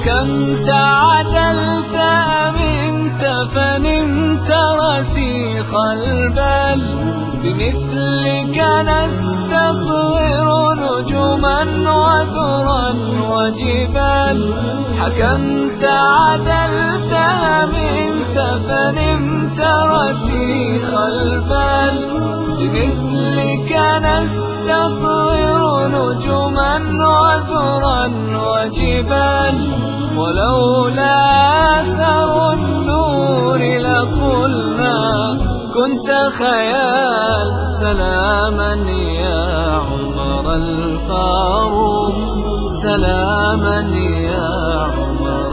حكمت عدلت أمنت فنمت رسيخ البال بمثلك نستصغر نجما وذرا وجبال حكمت عدلت أمنت فنمت رسيخ البال بمثلك نستصغر نجما وذرا وجبال ولولا أثر النور لقلنا كنت خيال سلاما يا عمر الفاروق سلاما يا عمر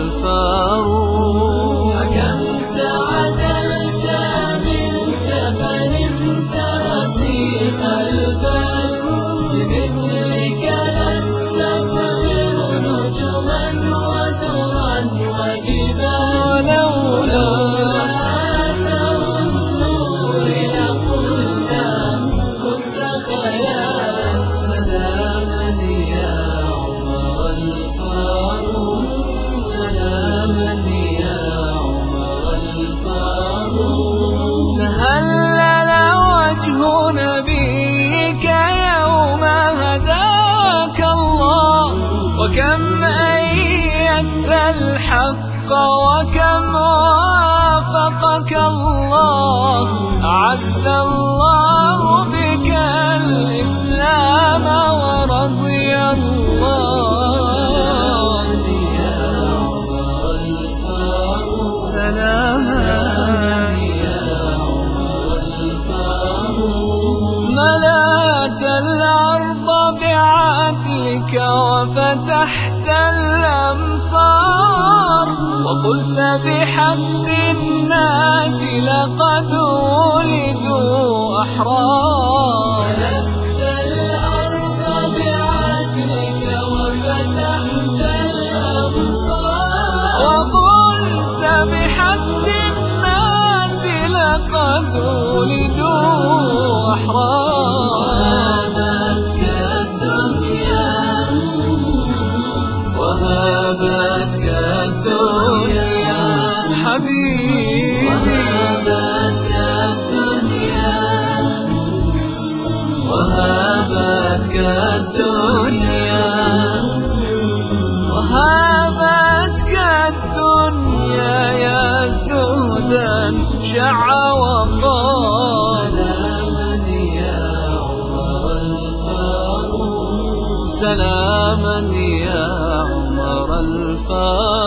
الفاروق حكمت عدلت أمنت فنمت رسيخ البال بمثلك نستصغر نجما وذرا وجبال ولولا أثر النور لقلنا كنت خيال سلاما يا عمر الفاروق سلاما يا عمر الفاروق تهلل وجه نبيك يوم هداك الله وكم أيدت الحق وكم وافقك الله أعز الله بك الإسلام ورضي الله يا عمر الفاروق سلاما يا عمر الفاروق ملأت الأرض بعدلك وفتحت الأمصار وقلت بحق الناس لقد ولدوا أحرار ملأت الأرض بعدلك وفتحت الأمصار وقلت بحق الناس لقد ولدوا أحرار وهابتك الدنيا حبيبي وهابتك الدنيا وهابتك الدنيا وهابتك الدنيا يا زهدا شع وقار سلاما يا عمر الفاروق سلاما يا عمر الفاروق